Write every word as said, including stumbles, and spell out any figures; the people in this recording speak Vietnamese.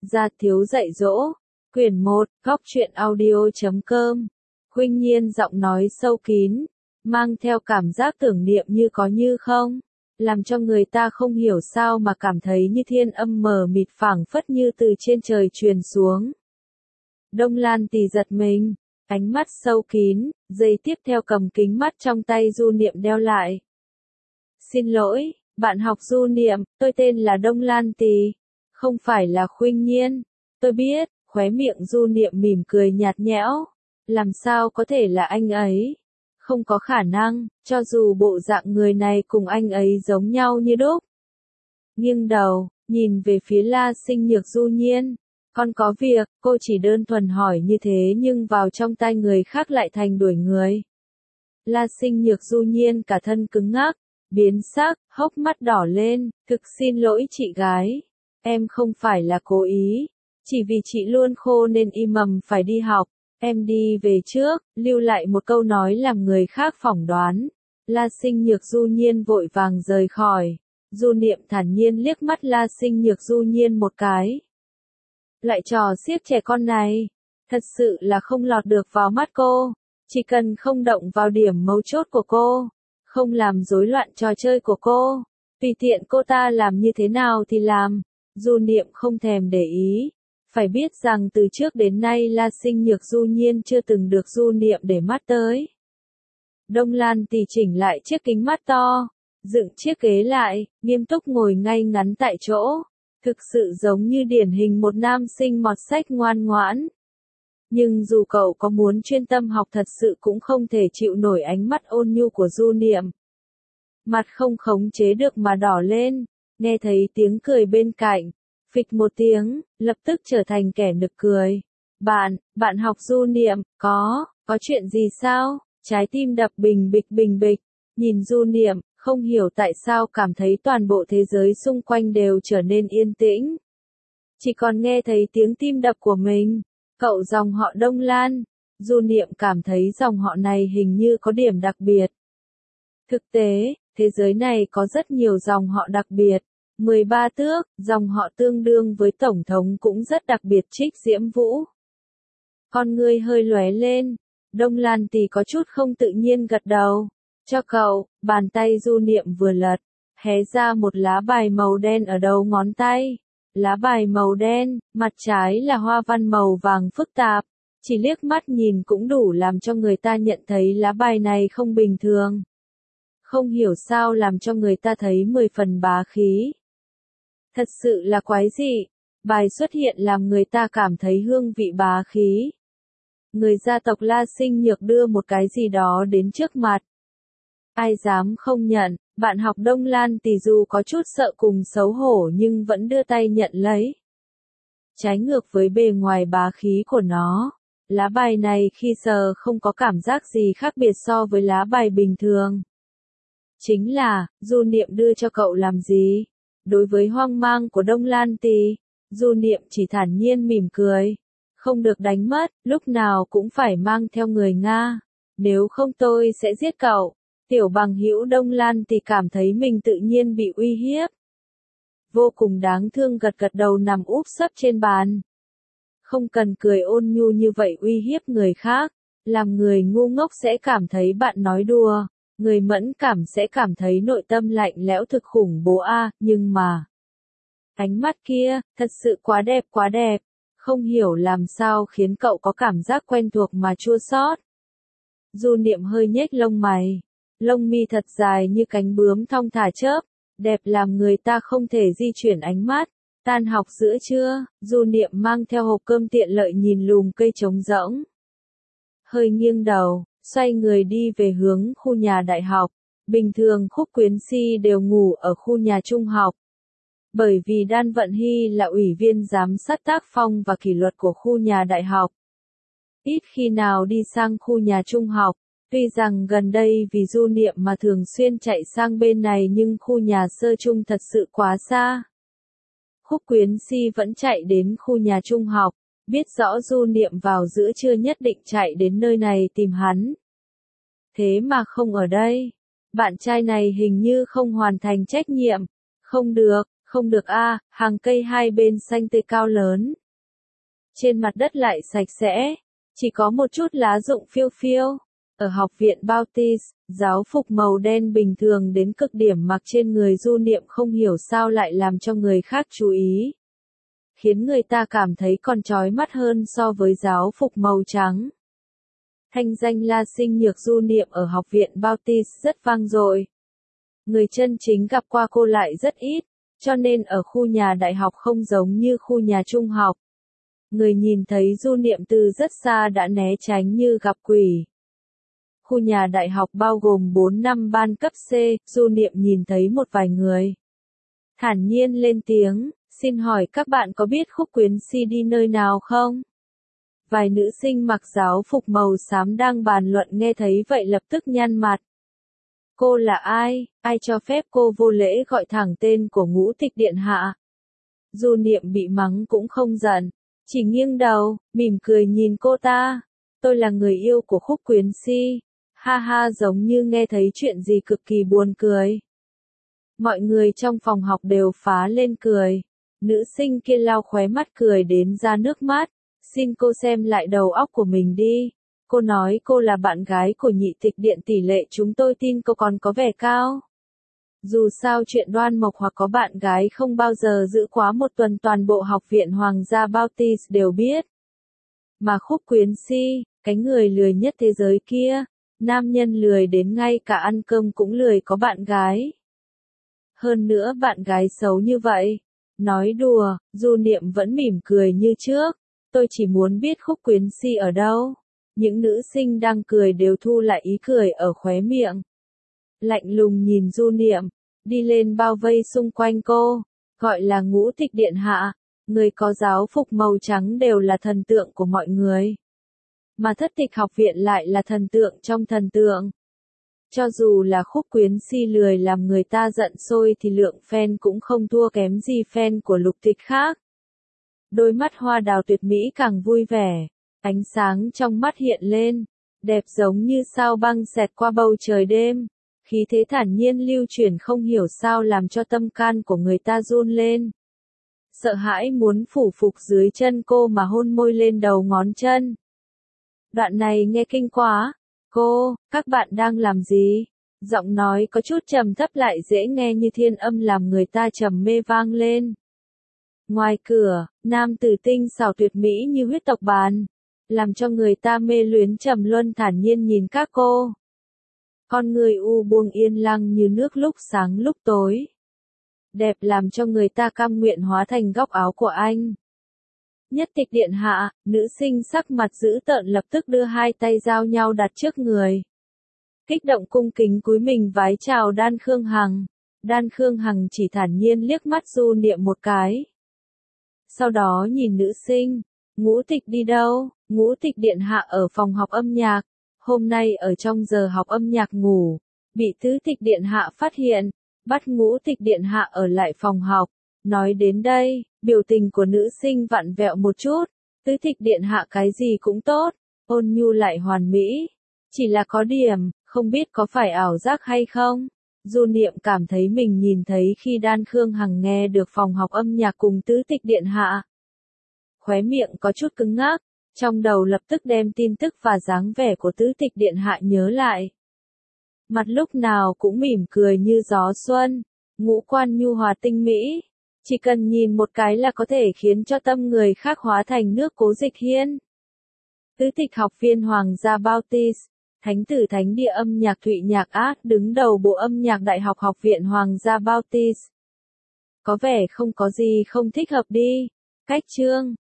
Gia thiếu dạy dỗ, quyển một, góc truyện audio chấm com. Khuynh Nhiên giọng nói sâu kín, mang theo cảm giác tưởng niệm như có như không, làm cho người ta không hiểu sao mà cảm thấy như thiên âm mờ mịt phảng phất như từ trên trời truyền xuống. Đông Lan Tỳ giật mình, ánh mắt sâu kín, giây tiếp theo cầm kính mắt trong tay Du Niệm đeo lại. Xin lỗi, bạn học Du Niệm, tôi tên là Đông Lan Tỳ, không phải là Khuynh Nhiên. Tôi biết, khóe miệng Du Niệm mỉm cười nhạt nhẽo. Làm sao có thể là anh ấy? Không có khả năng, cho dù bộ dạng người này cùng anh ấy giống nhau như đúc. Nghiêng đầu, nhìn về phía La Sinh Nhược Du Nhiên. Con có việc, cô chỉ đơn thuần hỏi như thế nhưng vào trong tai người khác lại thành đuổi người. La Sinh Nhược Du Nhiên cả thân cứng ngắc, biến sắc, hốc mắt đỏ lên, thực xin lỗi chị gái. Em không phải là cố ý, chỉ vì chị luôn khô nên y mầm phải đi học. Em đi về trước, lưu lại một câu nói làm người khác phỏng đoán. La Sinh Nhược Du Nhiên vội vàng rời khỏi. Du Niệm thản nhiên liếc mắt La Sinh Nhược Du Nhiên một cái. Lại trò xiếc trẻ con này, thật sự là không lọt được vào mắt cô. Chỉ cần không động vào điểm mấu chốt của cô, không làm rối loạn trò chơi của cô, tùy tiện cô ta làm như thế nào thì làm. Du Niệm không thèm để ý. Phải biết rằng từ trước đến nay La Sinh Nhược Du Nhiên chưa từng được Du Niệm để mắt tới. Đông Lan Tỳ chỉnh lại chiếc kính mắt to, dựng chiếc ghế lại, nghiêm túc ngồi ngay ngắn tại chỗ. Thực sự giống như điển hình một nam sinh mọt sách ngoan ngoãn. Nhưng dù cậu có muốn chuyên tâm học thật sự cũng không thể chịu nổi ánh mắt ôn nhu của Du Niệm. Mặt không khống chế được mà đỏ lên, nghe thấy tiếng cười bên cạnh. Phịch một tiếng, lập tức trở thành kẻ nực cười. Bạn, bạn học Du Niệm, có, có chuyện gì sao? Trái tim đập bình bịch bình bịch, nhìn Du Niệm, không hiểu tại sao cảm thấy toàn bộ thế giới xung quanh đều trở nên yên tĩnh. Chỉ còn nghe thấy tiếng tim đập của mình. Cậu dòng họ Đông Lan, Du Niệm cảm thấy dòng họ này hình như có điểm đặc biệt. Thực tế, thế giới này có rất nhiều dòng họ đặc biệt. mười ba tước, dòng họ tương đương với Tổng thống cũng rất đặc biệt Trích Diễm Vũ. Con ngươi hơi lóe lên, Đông Lan Tỳ có chút không tự nhiên gật đầu. Cho cậu, bàn tay Du Niệm vừa lật, hé ra một lá bài màu đen ở đầu ngón tay. Lá bài màu đen, mặt trái là hoa văn màu vàng phức tạp. Chỉ liếc mắt nhìn cũng đủ làm cho người ta nhận thấy lá bài này không bình thường. Không hiểu sao làm cho người ta thấy mười phần bá khí. Thật sự là quái dị, bài xuất hiện làm người ta cảm thấy hương vị bá khí. Người gia tộc La Sinh Nhược đưa một cái gì đó đến trước mặt. Ai dám không nhận, bạn học Đông Lan Tỳ dù có chút sợ cùng xấu hổ nhưng vẫn đưa tay nhận lấy. Trái ngược với bề ngoài bá khí của nó, lá bài này khi sờ không có cảm giác gì khác biệt so với lá bài bình thường. Chính là, Du Niệm đưa cho cậu làm gì? Đối với hoang mang của Đông Lan Tỳ, Du Niệm chỉ thản nhiên mỉm cười. Không được đánh mất, lúc nào cũng phải mang theo người Nga. Nếu không tôi sẽ giết cậu. Tiểu bằng hữu Đông Lan Tỳ cảm thấy mình tự nhiên bị uy hiếp. Vô cùng đáng thương gật gật đầu nằm úp sấp trên bàn. Không cần cười ôn nhu như vậy uy hiếp người khác. Làm người ngu ngốc sẽ cảm thấy bạn nói đùa. Người mẫn cảm sẽ cảm thấy nội tâm lạnh lẽo thực khủng bố a, nhưng mà ánh mắt kia, thật sự quá đẹp quá đẹp, không hiểu làm sao khiến cậu có cảm giác quen thuộc mà chua xót. Du Niệm hơi nhếch lông mày, lông mi thật dài như cánh bướm thong thả chớp, đẹp làm người ta không thể di chuyển ánh mắt. Tan học giữa trưa, Du Niệm mang theo hộp cơm tiện lợi nhìn lùm cây trống rỗng. Hơi nghiêng đầu, xoay người đi về hướng khu nhà đại học. Bình thường Khúc Quyến Si đều ngủ ở khu nhà trung học. Bởi vì Đan Vận Hy là ủy viên giám sát tác phong và kỷ luật của khu nhà đại học. Ít khi nào đi sang khu nhà trung học. Tuy rằng gần đây vì Du Niệm mà thường xuyên chạy sang bên này nhưng khu nhà sơ trung thật sự quá xa. Khúc Quyến Si vẫn chạy đến khu nhà trung học. Biết rõ Du Niệm vào giữa trưa nhất định chạy đến nơi này tìm hắn. Thế mà không ở đây. Bạn trai này hình như không hoàn thành trách nhiệm. Không được, Không được a, hàng cây hai bên xanh tươi cao lớn. Trên mặt đất lại sạch sẽ, chỉ có một chút lá rụng phiêu phiêu. Ở học viện Baptist, giáo phục màu đen bình thường đến cực điểm mặc trên người Du Niệm không hiểu sao lại làm cho người khác chú ý. Khiến người ta cảm thấy còn chói mắt hơn so với giáo phục màu trắng. Thanh danh La Sinh Nhược Du Niệm ở học viện Baptist rất vang dội. Người chân chính gặp qua cô lại rất ít, cho nên ở khu nhà đại học không giống như khu nhà trung học. Người nhìn thấy Du Niệm từ rất xa đã né tránh như gặp quỷ. Khu nhà đại học bao gồm bốn năm ban cấp C, Du Niệm nhìn thấy một vài người. Thản nhiên lên tiếng, xin hỏi các bạn có biết Khúc Quyến Si đi nơi nào không? Vài nữ sinh mặc giáo phục màu xám đang bàn luận nghe thấy vậy lập tức nhăn mặt. Cô là ai, ai cho phép cô vô lễ gọi thẳng tên của Ngũ Tịch Điện Hạ? Du Niệm bị mắng cũng không giận, chỉ nghiêng đầu, mỉm cười nhìn cô ta. Tôi là người yêu của Khúc Quyến Si. Ha ha, giống như nghe thấy chuyện gì cực kỳ buồn cười. Mọi người trong phòng học đều phá lên cười. Nữ sinh kia lau khóe mắt cười đến ra nước mắt. Xin cô xem lại đầu óc của mình đi. Cô nói cô là bạn gái của Nhị Tịch Điện, tỷ lệ chúng tôi tin cô còn có vẻ cao. Dù sao chuyện Đoan Mộc hoặc có bạn gái không bao giờ giữ quá một tuần toàn bộ học viện Hoàng gia Baptist đều biết. Mà Khúc Quyến Si, cái người lười nhất thế giới kia, nam nhân lười đến ngay cả ăn cơm cũng lười có bạn gái. Hơn nữa bạn gái xấu như vậy. Nói đùa, Du Niệm vẫn mỉm cười như trước. Tôi chỉ muốn biết Khúc Quyến Si ở đâu. Những nữ sinh đang cười đều thu lại ý cười ở khóe miệng. Lạnh lùng nhìn Du Niệm, đi lên bao vây xung quanh cô, gọi là Ngũ Tịch Điện Hạ. Người có giáo phục màu trắng đều là thần tượng của mọi người. Mà Thất Tịch học viện lại là thần tượng trong thần tượng. Cho dù là Khúc Quyến Si lười làm người ta giận sôi thì lượng fan cũng không thua kém gì fan của Lục Tịch khác. Đôi mắt hoa đào tuyệt mỹ càng vui vẻ, ánh sáng trong mắt hiện lên, đẹp giống như sao băng xẹt qua bầu trời đêm, khí thế thản nhiên lưu chuyển không hiểu sao làm cho tâm can của người ta run lên. Sợ hãi muốn phủ phục dưới chân cô mà hôn môi lên đầu ngón chân. Đoạn này nghe kinh quá. Cô, các bạn đang làm gì? Giọng nói có chút trầm thấp lại dễ nghe như thiên âm làm người ta trầm mê vang lên. Ngoài cửa, nam tử tinh xảo tuyệt mỹ như huyết tộc bàn, làm cho người ta mê luyến trầm luân thản nhiên nhìn các cô. Con người u buông yên lặng như nước lúc sáng lúc tối. Đẹp làm cho người ta cam nguyện hóa thành góc áo của anh. Nhất Tịch Điện Hạ, nữ sinh sắc mặt dữ tợn lập tức đưa hai tay giao nhau đặt trước người. Kích động cung kính cúi mình vái chào Đan Khương Hằng. Đan Khương Hằng chỉ thản nhiên liếc mắt Du Niệm một cái. Sau đó nhìn nữ sinh, Ngũ Tịch đi đâu? Ngũ Tịch Điện Hạ ở phòng học âm nhạc. Hôm nay ở trong giờ học âm nhạc ngủ, bị Tứ Tịch Điện Hạ phát hiện, bắt Ngũ Tịch Điện Hạ ở lại phòng học. Nói đến đây, biểu tình của nữ sinh vặn vẹo một chút. Tứ Tịch Điện Hạ cái gì cũng tốt, ôn nhu lại hoàn mỹ. Chỉ là có điểm, không biết có phải ảo giác hay không. Du Niệm cảm thấy mình nhìn thấy khi Đan Khương Hằng nghe được phòng học âm nhạc cùng Tứ Tịch Điện Hạ. Khóe miệng có chút cứng ngắc, trong đầu lập tức đem tin tức và dáng vẻ của Tứ Tịch Điện Hạ nhớ lại. Mặt lúc nào cũng mỉm cười như gió xuân, ngũ quan nhu hòa tinh mỹ. Chỉ cần nhìn một cái là có thể khiến cho tâm người khác hóa thành nước Cố Dịch Hiên. Tứ Tịch học viên Hoàng gia Baptist, thánh tử thánh địa âm nhạc Thụy Nhạc Ác đứng đầu bộ âm nhạc Đại học Học viện Hoàng gia Baptist. Có vẻ không có gì không thích hợp đi. Cách chương